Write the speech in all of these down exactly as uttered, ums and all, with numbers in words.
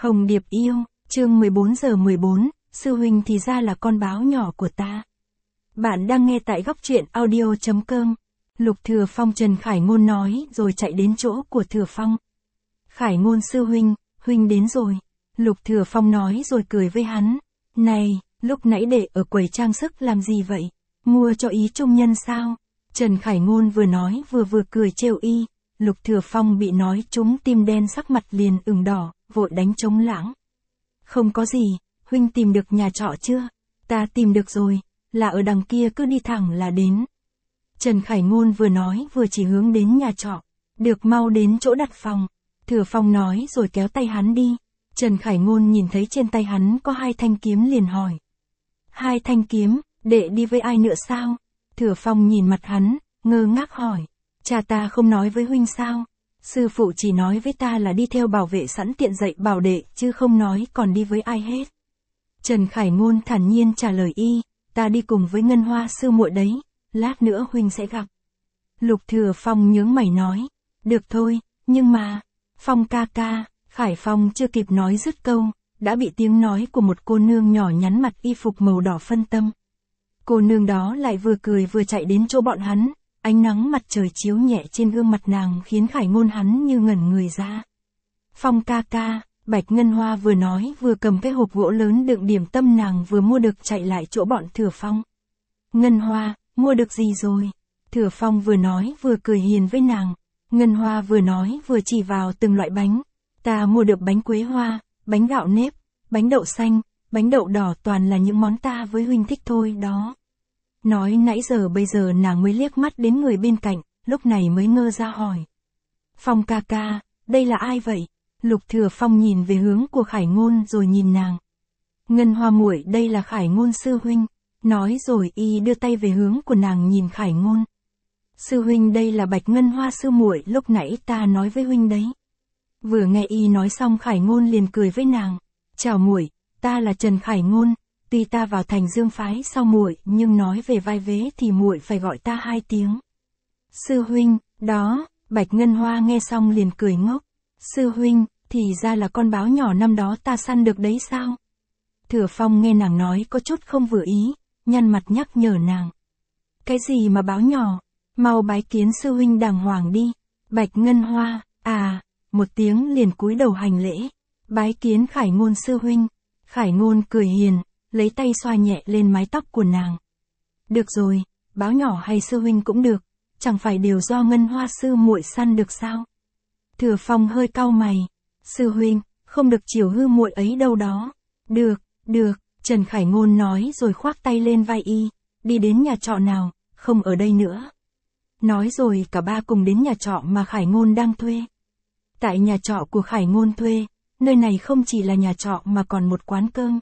Hồng Điệp yêu, chương mười bốn giờ mười bốn, sư huynh thì ra là con báo nhỏ của ta. Bạn đang nghe tại góc truyện audio chấm com. Lục Thừa Phong Trần Khải Ngôn nói rồi chạy đến chỗ của Thừa Phong. Khải Ngôn sư huynh, huynh đến rồi. Lục Thừa Phong nói rồi cười với hắn. Này, lúc nãy để ở quầy trang sức làm gì vậy? Mua cho ý trung nhân sao? Trần Khải Ngôn vừa nói vừa vừa cười trêu y. Lục Thừa Phong bị nói trúng tim đen sắc mặt liền ửng đỏ, vội đánh trống lãng. Không có gì, huynh tìm được nhà trọ chưa? Ta tìm được rồi, là ở đằng kia cứ đi thẳng là đến. Trần Khải Ngôn vừa nói vừa chỉ hướng đến nhà trọ. Được mau đến chỗ đặt phòng. Thừa Phong nói rồi kéo tay hắn đi. Trần Khải Ngôn nhìn thấy trên tay hắn có hai thanh kiếm liền hỏi. Hai thanh kiếm, đệ đi với ai nữa sao? Thừa Phong nhìn mặt hắn, ngơ ngác hỏi. Cha ta không nói với huynh sao? Sư phụ chỉ nói với ta là đi theo bảo vệ sẵn tiện dạy bảo đệ, chứ không nói còn đi với ai hết. Trần Khải Ngôn thản nhiên trả lời y, ta đi cùng với Ngân Hoa sư muội đấy, lát nữa huynh sẽ gặp. Lục Thừa Phong nhướng mày nói, được thôi, nhưng mà, Phong ca ca, Khải Phong chưa kịp nói dứt câu, đã bị tiếng nói của một cô nương nhỏ nhắn mặt y phục màu đỏ phân tâm. Cô nương đó lại vừa cười vừa chạy đến chỗ bọn hắn. Ánh nắng mặt trời chiếu nhẹ trên gương mặt nàng khiến Khải Ngôn hắn như ngẩn người ra. Phong ca ca, Bạch Ngân Hoa vừa nói vừa cầm cái hộp gỗ lớn đựng điểm tâm nàng vừa mua được chạy lại chỗ bọn Thừa Phong. Ngân Hoa, mua được gì rồi? Thừa Phong vừa nói vừa cười hiền với nàng. Ngân Hoa vừa nói vừa chỉ vào từng loại bánh. Ta mua được bánh quế hoa, bánh gạo nếp, bánh đậu xanh, bánh đậu đỏ, toàn là những món ta với huynh thích thôi đó. Nói nãy giờ bây giờ nàng mới liếc mắt đến người bên cạnh, lúc này mới ngơ ra hỏi. Phong ca ca, đây là ai vậy? Lục Thừa Phong nhìn về hướng của Khải Ngôn rồi nhìn nàng. Ngân Hoa muội, đây là Khải Ngôn sư huynh. Nói rồi y đưa tay về hướng của nàng nhìn Khải Ngôn. Sư huynh, đây là Bạch Ngân Hoa sư muội lúc nãy ta nói với huynh đấy. Vừa nghe y nói xong Khải Ngôn liền cười với nàng. Chào muội, ta là Trần Khải Ngôn. Tuy ta vào thành Dương phái sau muội, nhưng nói về vai vế thì muội phải gọi ta hai tiếng. Sư huynh, đó, Bạch Ngân Hoa nghe xong liền cười ngốc. Sư huynh, thì ra là con báo nhỏ năm đó ta săn được đấy sao? Thừa Phong nghe nàng nói có chút không vừa ý, nhăn mặt nhắc nhở nàng. Cái gì mà báo nhỏ? Mau bái kiến sư huynh đàng hoàng đi. Bạch Ngân Hoa, à, một tiếng liền cúi đầu hành lễ. Bái kiến Khải Ngôn sư huynh. Khải Ngôn cười hiền, lấy tay xoa nhẹ lên mái tóc của nàng. Được rồi, báo nhỏ hay sư huynh cũng được, chẳng phải đều do Ngân Hoa sư muội săn được sao? Thừa Phong hơi cau mày. Sư huynh, không được chiều hư muội ấy đâu đó. Được, được, Trần Khải Ngôn nói rồi khoác tay lên vai y. Đi đến nhà trọ nào, không ở đây nữa. Nói rồi cả ba cùng đến nhà trọ mà Khải Ngôn đang thuê. Tại nhà trọ của Khải Ngôn thuê, nơi này không chỉ là nhà trọ mà còn một quán cơm.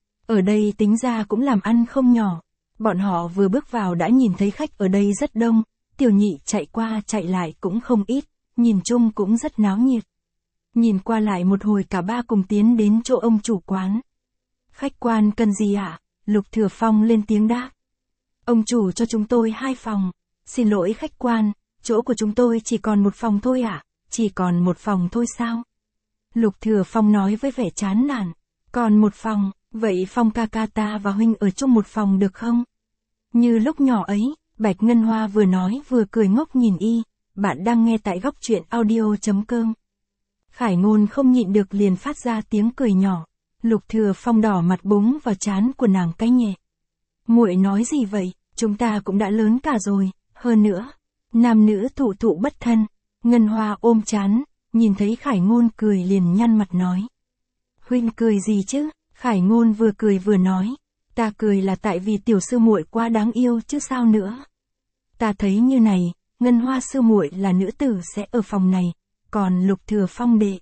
Ở đây tính ra cũng làm ăn không nhỏ. Bọn họ vừa bước vào đã nhìn thấy khách ở đây rất đông, Tiểu Nhị chạy qua chạy lại cũng không ít, nhìn chung cũng rất náo nhiệt. Nhìn qua lại một hồi cả ba cùng tiến đến chỗ ông chủ quán. Khách quan cần gì ạ? Lục Thừa Phong lên tiếng đáp. Ông chủ cho chúng tôi hai phòng. Xin lỗi khách quan, chỗ của chúng tôi chỉ còn một phòng thôi ạ. Chỉ còn một phòng thôi sao? Lục Thừa Phong nói với vẻ chán nản. Còn một phòng. Vậy Phong ca ca ta và huynh ở chung một phòng được không? Như lúc nhỏ ấy, Bạch Ngân Hoa vừa nói vừa cười ngốc nhìn y. Bạn đang nghe tại góc truyện audio chấm com. Khải Ngôn không nhịn được liền phát ra tiếng cười nhỏ. Lục Thừa Phong đỏ mặt búng vào trán của nàng cái nhẹ. Muội nói gì vậy? Chúng ta cũng đã lớn cả rồi. Hơn nữa, nam nữ thụ thụ bất thân. Ngân Hoa ôm trán, nhìn thấy Khải Ngôn cười liền nhăn mặt nói. Huynh cười gì chứ? Khải Ngôn vừa cười vừa nói, ta cười là tại vì tiểu sư muội quá đáng yêu chứ sao nữa. Ta thấy như này, Ngân Hoa sư muội là nữ tử sẽ ở phòng này, còn Lục Thừa Phong đệ.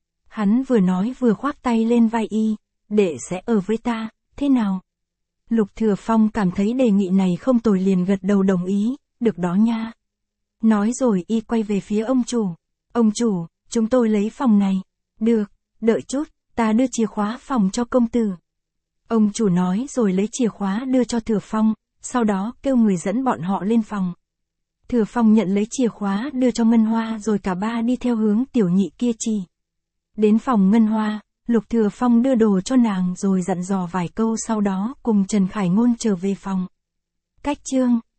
Hắn vừa nói vừa khoác tay lên vai y, đệ sẽ ở với ta, thế nào? Lục Thừa Phong cảm thấy đề nghị này không tồi liền gật đầu đồng ý, được đó nha. Nói rồi y quay về phía ông chủ. Ông chủ, chúng tôi lấy phòng này. Được, đợi chút. Ta đưa chìa khóa phòng cho công tử. Ông chủ nói rồi lấy chìa khóa đưa cho Thừa Phong, sau đó kêu người dẫn bọn họ lên phòng. Thừa Phong nhận lấy chìa khóa đưa cho Ngân Hoa rồi cả ba đi theo hướng Tiểu Nhị kia chỉ. Đến phòng Ngân Hoa, Lục Thừa Phong đưa đồ cho nàng rồi dặn dò vài câu sau đó cùng Trần Khải Ngôn trở về phòng. Cách chương